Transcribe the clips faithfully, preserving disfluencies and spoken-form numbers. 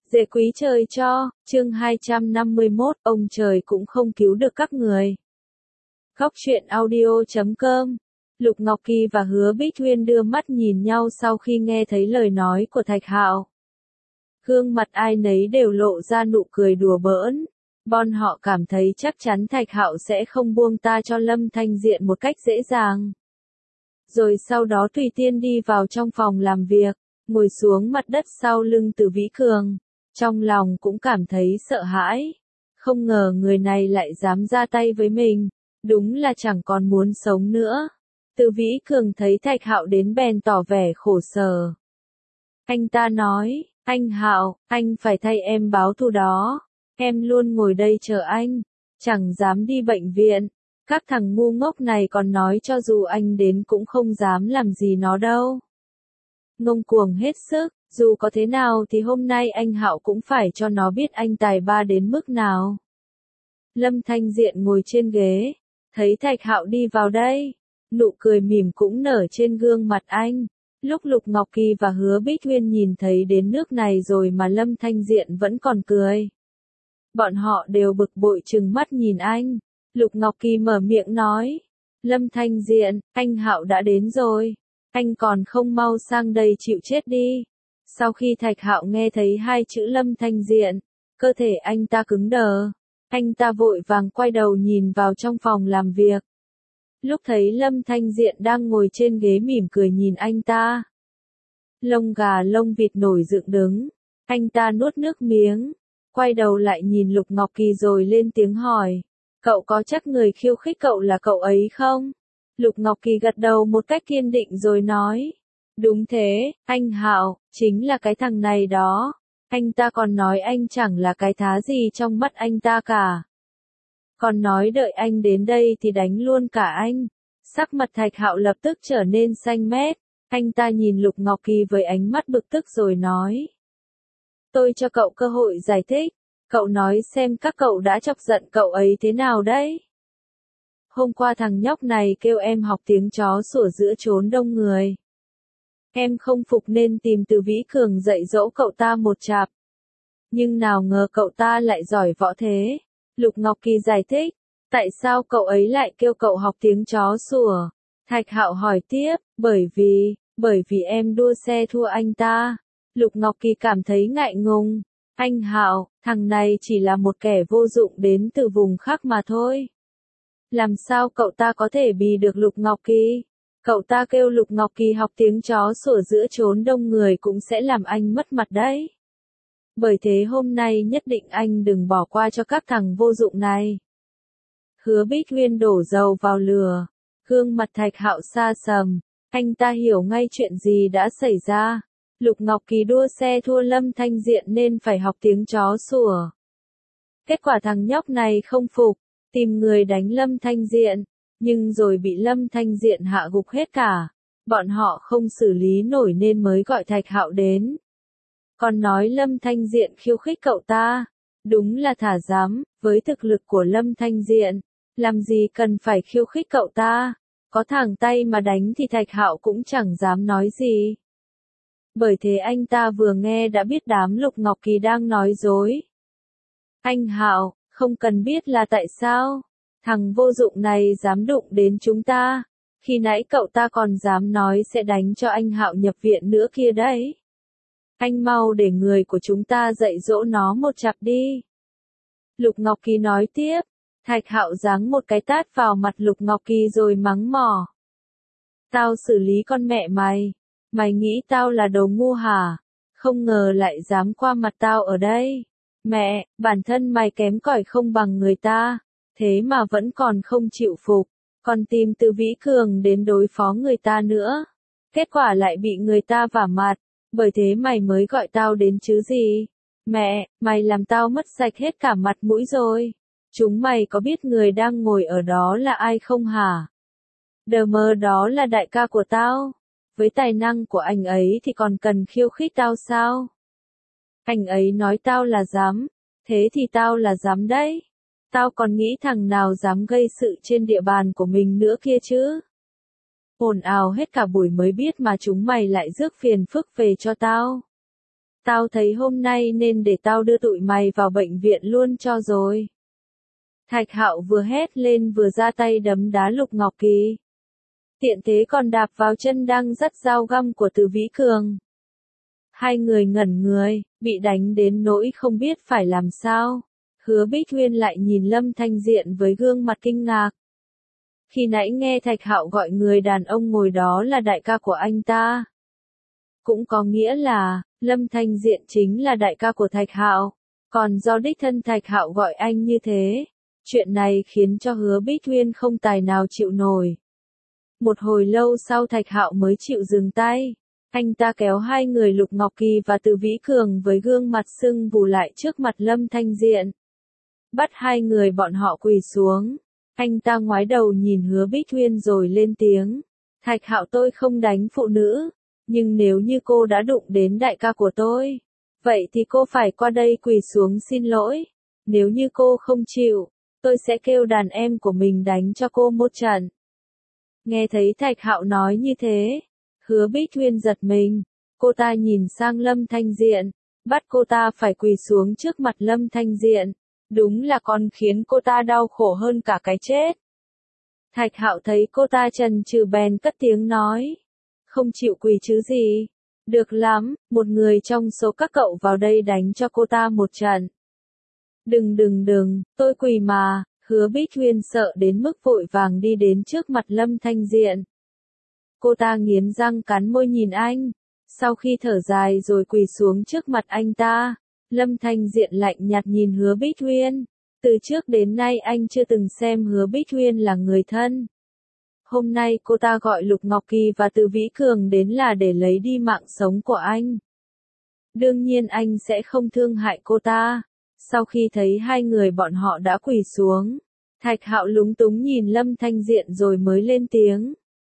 Dễ quý trời cho, chương hai trăm năm mươi mốt, ông trời cũng không cứu được các người. Góc truyện audio chấm com. Lục Ngọc Kỳ và Hứa Bích Huyên đưa mắt nhìn nhau sau khi nghe thấy lời nói của Thạch Hạo. Gương mặt ai nấy đều lộ ra nụ cười đùa bỡn. Bọn họ cảm thấy chắc chắn Thạch Hạo sẽ không buông ta cho Lâm Thanh Diện một cách dễ dàng. Rồi sau đó tùy tiên đi vào trong phòng làm việc, ngồi xuống mặt đất sau lưng Từ Vĩ Cường. Trong lòng cũng cảm thấy sợ hãi. Không ngờ người này lại dám ra tay với mình. Đúng là chẳng còn muốn sống nữa. Từ Vĩ Cường thấy Thạch Hạo đến bèn tỏ vẻ khổ sở. Anh ta nói, anh Hạo, anh phải thay em báo thù đó. Em luôn ngồi đây chờ anh. Chẳng dám đi bệnh viện. Các thằng ngu ngốc này còn nói cho dù anh đến cũng không dám làm gì nó đâu. Ngông cuồng hết sức. Dù có thế nào thì hôm nay anh Hạo cũng phải cho nó biết anh tài ba đến mức nào. Lâm Thanh Diện ngồi trên ghế, thấy Thạch Hạo đi vào đây, nụ cười mỉm cũng nở trên gương mặt anh. Lúc Lục Ngọc Kỳ và Hứa Bích Huyên nhìn thấy đến nước này rồi mà Lâm Thanh Diện vẫn còn cười. Bọn họ đều bực bội trừng mắt nhìn anh. Lục Ngọc Kỳ mở miệng nói, Lâm Thanh Diện, anh Hạo đã đến rồi, anh còn không mau sang đây chịu chết đi. Sau khi Thạch Hạo nghe thấy hai chữ Lâm Thanh Diện, cơ thể anh ta cứng đờ. Anh ta vội vàng quay đầu nhìn vào trong phòng làm việc. Lúc thấy Lâm Thanh Diện đang ngồi trên ghế mỉm cười nhìn anh ta. Lông gà lông vịt nổi dựng đứng. Anh ta nuốt nước miếng. Quay đầu lại nhìn Lục Ngọc Kỳ rồi lên tiếng hỏi. Cậu có chắc người khiêu khích cậu là cậu ấy không? Lục Ngọc Kỳ gật đầu một cách kiên định rồi nói. Đúng thế, anh Hạo, chính là cái thằng này đó. Anh ta còn nói anh chẳng là cái thá gì trong mắt anh ta cả. Còn nói đợi anh đến đây thì đánh luôn cả anh. Sắc mặt Thạch Hạo lập tức trở nên xanh mét. Anh ta nhìn Lục Ngọc Kỳ với ánh mắt bực tức rồi nói. Tôi cho cậu cơ hội giải thích. Cậu nói xem các cậu đã chọc giận cậu ấy thế nào đấy. Hôm qua thằng nhóc này kêu em học tiếng chó sủa giữa chốn đông người. Em không phục nên tìm Từ Vĩ Cường dạy dỗ cậu ta một chạp. Nhưng nào ngờ cậu ta lại giỏi võ thế. Lục Ngọc Kỳ giải thích. Tại sao cậu ấy lại kêu cậu học tiếng chó sủa? Thạch Hạo hỏi tiếp. Bởi vì, bởi vì em đua xe thua anh ta. Lục Ngọc Kỳ cảm thấy ngại ngùng. Anh Hạo, thằng này chỉ là một kẻ vô dụng đến từ vùng khác mà thôi. Làm sao cậu ta có thể bì được Lục Ngọc Kỳ? Cậu ta kêu Lục Ngọc Kỳ học tiếng chó sủa giữa chốn đông người cũng sẽ làm anh mất mặt đấy. Bởi thế hôm nay nhất định anh đừng bỏ qua cho các thằng vô dụng này. Hứa Bích Huyên đổ dầu vào lửa. Gương mặt Thạch Hạo xa sầm. Anh ta hiểu ngay chuyện gì đã xảy ra. Lục Ngọc Kỳ đua xe thua Lâm Thanh Diện nên phải học tiếng chó sủa. Kết quả thằng nhóc này không phục. Tìm người đánh Lâm Thanh Diện. Nhưng rồi bị Lâm Thanh Diện hạ gục hết cả. Bọn họ không xử lý nổi nên mới gọi Thạch Hạo đến. Còn nói Lâm Thanh Diện khiêu khích cậu ta. Đúng là thả dám, với thực lực của Lâm Thanh Diện. Làm gì cần phải khiêu khích cậu ta. Có thẳng tay mà đánh thì Thạch Hạo cũng chẳng dám nói gì. Bởi thế anh ta vừa nghe đã biết đám Lục Ngọc Kỳ đang nói dối. Anh Hạo, không cần biết là tại sao. Thằng vô dụng này dám đụng đến chúng ta. Khi nãy cậu ta còn dám nói sẽ đánh cho anh Hạo nhập viện nữa kia đấy. Anh mau để người của chúng ta dạy dỗ nó một chặp đi. Lục Ngọc Kỳ nói tiếp. Thạch Hạo giáng một cái tát vào mặt Lục Ngọc Kỳ rồi mắng mỏ. Tao xử lý con mẹ mày. Mày nghĩ tao là đồ ngu hả? Không ngờ lại dám qua mặt tao ở đây. Mẹ, bản thân mày kém cỏi không bằng người ta. Thế mà vẫn còn không chịu phục. Còn tìm Từ Vĩ Cường đến đối phó người ta nữa. Kết quả lại bị người ta vả mặt. Bởi thế mày mới gọi tao đến chứ gì. Mẹ, mày làm tao mất sạch hết cả mặt mũi rồi. Chúng mày có biết người đang ngồi ở đó là ai không hả? Đờ mơ đó là đại ca của tao. Với tài năng của anh ấy thì còn cần khiêu khích tao sao? Anh ấy nói tao là dám. Thế thì tao là dám đấy. Tao còn nghĩ thằng nào dám gây sự trên địa bàn của mình nữa kia chứ. Ồn ào hết cả buổi mới biết mà chúng mày lại rước phiền phức về cho tao. Tao thấy hôm nay nên để tao đưa tụi mày vào bệnh viện luôn cho rồi. Thạch Hạo vừa hét lên vừa ra tay đấm đá Lục Ngọc Kỳ. Tiện thế còn đạp vào chân đang dắt dao găm của Từ Vĩ Cường. Hai người ngẩn người, bị đánh đến nỗi không biết phải làm sao. Hứa Bích Huyên lại nhìn Lâm Thanh Diện với gương mặt kinh ngạc. Khi nãy nghe Thạch Hạo gọi người đàn ông ngồi đó là đại ca của anh ta. Cũng có nghĩa là, Lâm Thanh Diện chính là đại ca của Thạch Hạo. Còn do đích thân Thạch Hạo gọi anh như thế, chuyện này khiến cho Hứa Bích Huyên không tài nào chịu nổi. Một hồi lâu sau Thạch Hạo mới chịu dừng tay. Anh ta kéo hai người Lục Ngọc Kỳ và Từ Vĩ Cường với gương mặt sưng vù lại trước mặt Lâm Thanh Diện. Bắt hai người bọn họ quỳ xuống. Anh ta ngoái đầu nhìn Hứa Bích Huyên rồi lên tiếng. Thạch Hạo, tôi không đánh phụ nữ. Nhưng nếu như cô đã đụng đến đại ca của tôi, vậy thì cô phải qua đây quỳ xuống xin lỗi. Nếu như cô không chịu, tôi sẽ kêu đàn em của mình đánh cho cô một trận. Nghe thấy Thạch Hạo nói như thế, Hứa Bích Huyên giật mình. Cô ta nhìn sang Lâm Thanh Diện, bắt cô ta phải quỳ xuống trước mặt Lâm Thanh Diện. Đúng là còn khiến cô ta đau khổ hơn cả cái chết. Thạch Hạo thấy cô ta chần chừ bèn cất tiếng nói. Không chịu quỳ chứ gì. Được lắm, một người trong số các cậu vào đây đánh cho cô ta một trận. Đừng đừng đừng, tôi quỳ mà. Hứa Bích Huyên sợ đến mức vội vàng đi đến trước mặt Lâm Thanh Diện. Cô ta nghiến răng cắn môi nhìn anh. Sau khi thở dài rồi quỳ xuống trước mặt anh ta, Lâm Thanh Diện lạnh nhạt nhìn Hứa Bích Huyên. Từ trước đến nay anh chưa từng xem Hứa Bích Huyên là người thân. Hôm nay cô ta gọi Lục Ngọc Kỳ và Từ Vĩ Cường đến là để lấy đi mạng sống của anh. Đương nhiên anh sẽ không thương hại cô ta. Sau khi thấy hai người bọn họ đã quỳ xuống, Thạch Hạo lúng túng nhìn Lâm Thanh Diện rồi mới lên tiếng.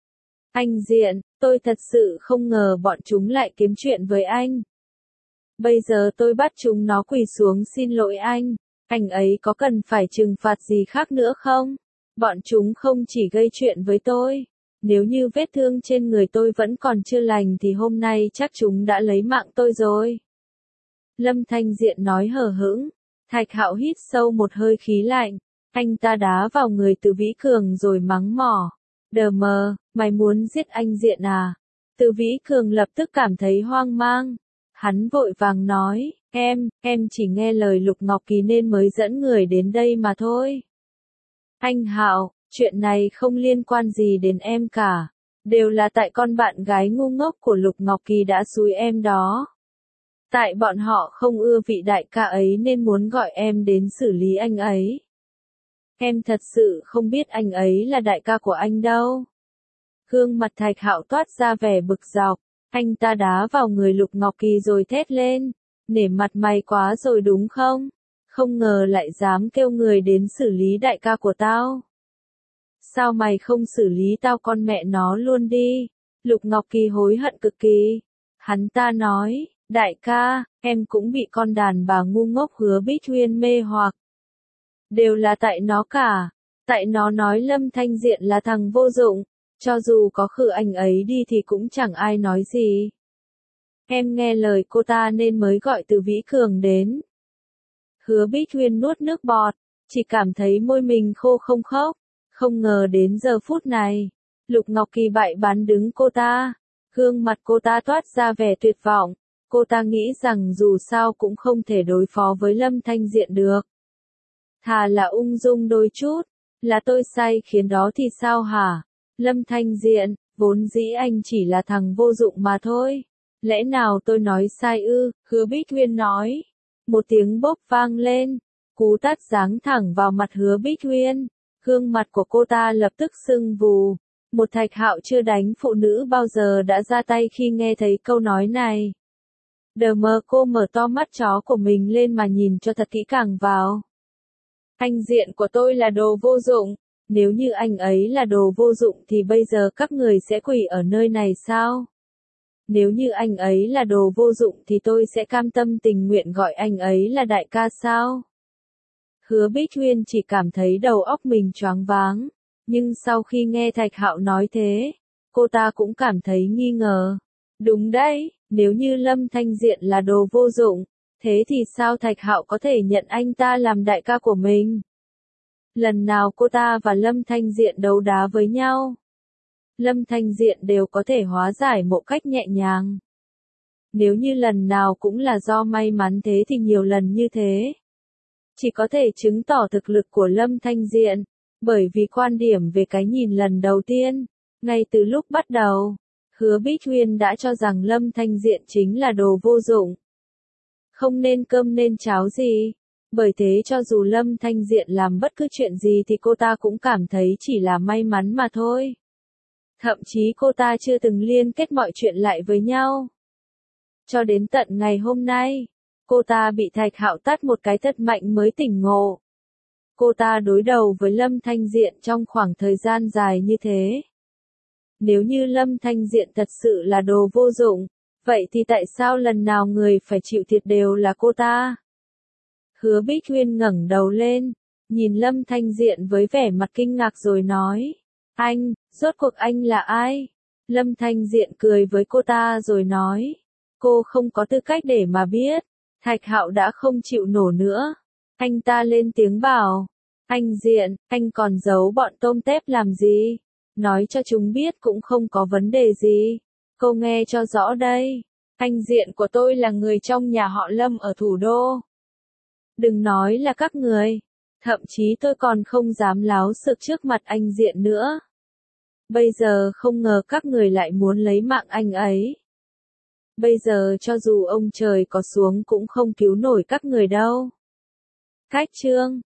Anh Diện, tôi thật sự không ngờ bọn chúng lại kiếm chuyện với anh. Bây giờ tôi bắt chúng nó quỳ xuống xin lỗi anh. Anh ấy có cần phải trừng phạt gì khác nữa không? Bọn chúng không chỉ gây chuyện với tôi. Nếu như vết thương trên người tôi vẫn còn chưa lành thì hôm nay chắc chúng đã lấy mạng tôi rồi. Lâm Thanh Diện nói hờ hững. Thạch Hạo hít sâu một hơi khí lạnh. Anh ta đá vào người Từ Vĩ Cường rồi mắng mỏ. Đờ mờ, mày muốn giết anh Diện à? Từ Vĩ Cường lập tức cảm thấy hoang mang. Hắn vội vàng nói, em, em chỉ nghe lời Lục Ngọc Kỳ nên mới dẫn người đến đây mà thôi. Anh Hạo, chuyện này không liên quan gì đến em cả. Đều là tại con bạn gái ngu ngốc của Lục Ngọc Kỳ đã xúi em đó. Tại bọn họ không ưa vị đại ca ấy nên muốn gọi em đến xử lý anh ấy. Em thật sự không biết anh ấy là đại ca của anh đâu. Gương mặt Thạch Hạo toát ra vẻ bực dọc. Anh ta đá vào người Lục Ngọc Kỳ rồi thét lên. Nể mặt mày quá rồi đúng không? Không ngờ lại dám kêu người đến xử lý đại ca của tao. Sao mày không xử lý tao con mẹ nó luôn đi? Lục Ngọc Kỳ hối hận cực kỳ. Hắn ta nói, đại ca, em cũng bị con đàn bà ngu ngốc Hứa Bích Huyên mê hoặc. Đều là tại nó cả. Tại nó nói Lâm Thanh Diện là thằng vô dụng. Cho dù có khử anh ấy đi thì cũng chẳng ai nói gì. Em nghe lời cô ta nên mới gọi Từ Vĩ Cường đến. Hứa Bích Huyên nuốt nước bọt, chỉ cảm thấy môi mình khô không khóc. Không ngờ đến giờ phút này, Lục Ngọc Kỳ bại bắn đứng cô ta. Gương mặt cô ta toát ra vẻ tuyệt vọng. Cô ta nghĩ rằng dù sao cũng không thể đối phó với Lâm Thanh Diện được. Thà là ung dung đôi chút, là tôi sai khiến đó thì sao hả? Lâm Thanh Diện, vốn dĩ anh chỉ là thằng vô dụng mà thôi. Lẽ nào tôi nói sai ư? Hứa Bích Huyên nói. Một tiếng bốp vang lên. Cú tát giáng thẳng vào mặt Hứa Bích Huyên. Gương mặt của cô ta lập tức sưng vù. Một Thạch Hạo chưa đánh phụ nữ bao giờ đã ra tay khi nghe thấy câu nói này. Đờ mờ, cô mở to mắt chó của mình lên mà nhìn cho thật kỹ càng vào. Anh Diện của tôi là đồ vô dụng. Nếu như anh ấy là đồ vô dụng thì bây giờ các người sẽ quỳ ở nơi này sao? Nếu như anh ấy là đồ vô dụng thì tôi sẽ cam tâm tình nguyện gọi anh ấy là đại ca sao? Hứa Bích Huyên chỉ cảm thấy đầu óc mình choáng váng. Nhưng sau khi nghe Thạch Hạo nói thế, cô ta cũng cảm thấy nghi ngờ. Đúng đấy, nếu như Lâm Thanh Diện là đồ vô dụng, thế thì sao Thạch Hạo có thể nhận anh ta làm đại ca của mình? Lần nào cô ta và Lâm Thanh Diện đấu đá với nhau, Lâm Thanh Diện đều có thể hóa giải một cách nhẹ nhàng. Nếu như lần nào cũng là do may mắn thế thì nhiều lần như thế chỉ có thể chứng tỏ thực lực của Lâm Thanh Diện, bởi vì quan điểm về cái nhìn lần đầu tiên, ngay từ lúc bắt đầu, Hứa Bích Huyên đã cho rằng Lâm Thanh Diện chính là đồ vô dụng. Không nên cơm nên cháo gì, bởi thế cho dù Lâm Thanh Diện làm bất cứ chuyện gì thì cô ta cũng cảm thấy chỉ là may mắn mà thôi. Thậm chí cô ta chưa từng liên kết mọi chuyện lại với nhau. Cho đến tận ngày hôm nay, cô ta bị Thạch Hạo tát một cái thật mạnh mới tỉnh ngộ. Cô ta đối đầu với Lâm Thanh Diện trong khoảng thời gian dài như thế. Nếu như Lâm Thanh Diện thật sự là đồ vô dụng, vậy thì tại sao lần nào người phải chịu thiệt đều là cô ta? Hứa Bích Huyên ngẩng đầu lên, nhìn Lâm Thanh Diện với vẻ mặt kinh ngạc rồi nói, anh, rốt cuộc anh là ai? Lâm Thanh Diện cười với cô ta rồi nói, cô không có tư cách để mà biết. Thạch Hạo đã không chịu nổi nữa. Anh ta lên tiếng bảo, anh Diện, anh còn giấu bọn tôm tép làm gì? Nói cho chúng biết cũng không có vấn đề gì. Cô nghe cho rõ đây. Anh Diện của tôi là người trong nhà họ Lâm ở thủ đô. Đừng nói là các người. Thậm chí tôi còn không dám láo xược trước mặt anh Diện nữa. Bây giờ không ngờ các người lại muốn lấy mạng anh ấy. Bây giờ cho dù ông trời có xuống cũng không cứu nổi các người đâu. Cách chương